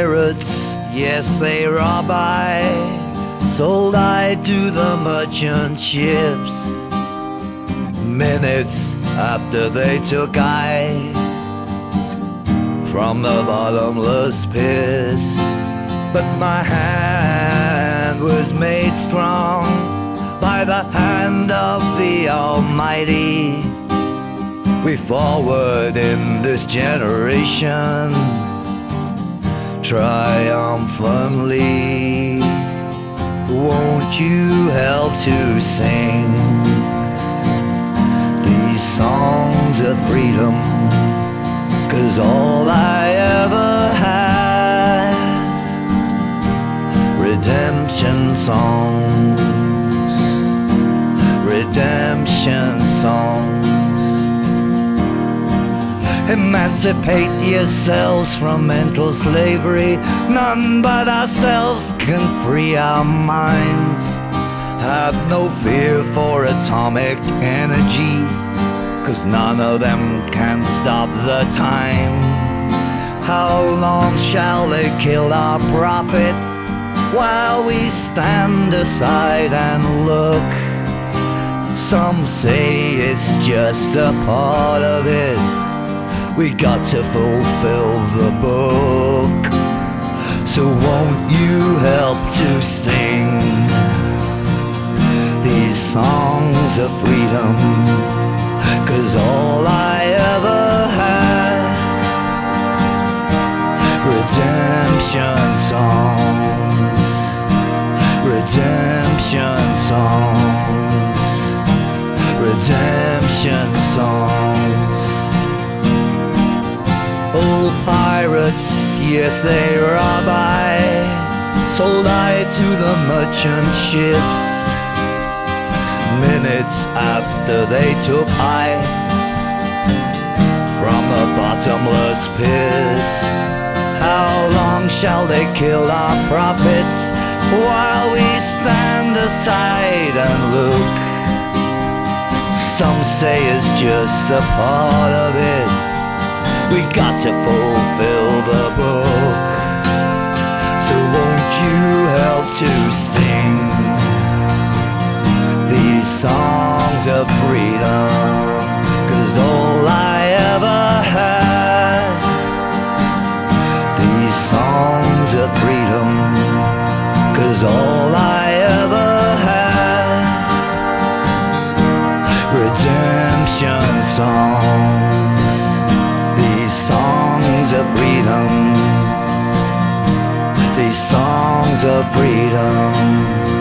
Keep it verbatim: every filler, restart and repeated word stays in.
pirates, yes, they rob I, sold I to the merchant ships. Minutes after they took I from the bottomless pit. But my hand was made strong by the hand of the Almighty. We forward in this generation triumphantly. Won't you help to sing these songs of freedom? 'Cause all I ever had, redemption songs, redemption songs. Emancipate yourselves from mental slavery. None but ourselves can free our minds. Have no fear for atomic energy, 'cause none of them can stop the time. How long shall they kill our prophets while we stand aside and look? Some say it's just a part of it. We got to fulfill the book. So won't you help to sing these songs of freedom? 'Cause all I ever had, redemption songs, redemption songs, redemption songs. Old pirates, yes, they rob I, sold I to the merchant ships. Minutes after they took I from the bottomless pit. How long shall they kill our prophets while we stand aside and look? Some say it's just a part of it. We got to fulfill the book. So won't you help to sing these songs of freedom? 'Cause all I ever had, these songs of freedom. 'Cause all I ever had, redemption songs, these songs of freedom, these songs of freedom.